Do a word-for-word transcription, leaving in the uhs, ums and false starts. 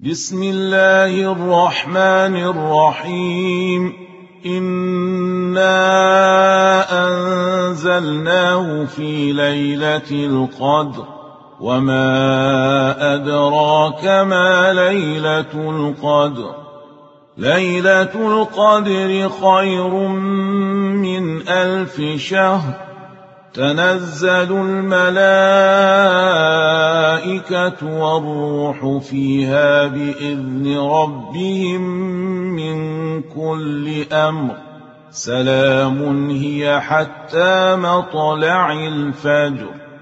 بسم الله الرحمن الرحيم. إنا أنزلناه في ليلة القدر وما أدراك ما ليلة القدر ليلة القدر خير من ألف شهر. تنزل الملائكة والروح فيها بإذن ربهم من كل أمر. سلام هي حتى مطلع الفجر.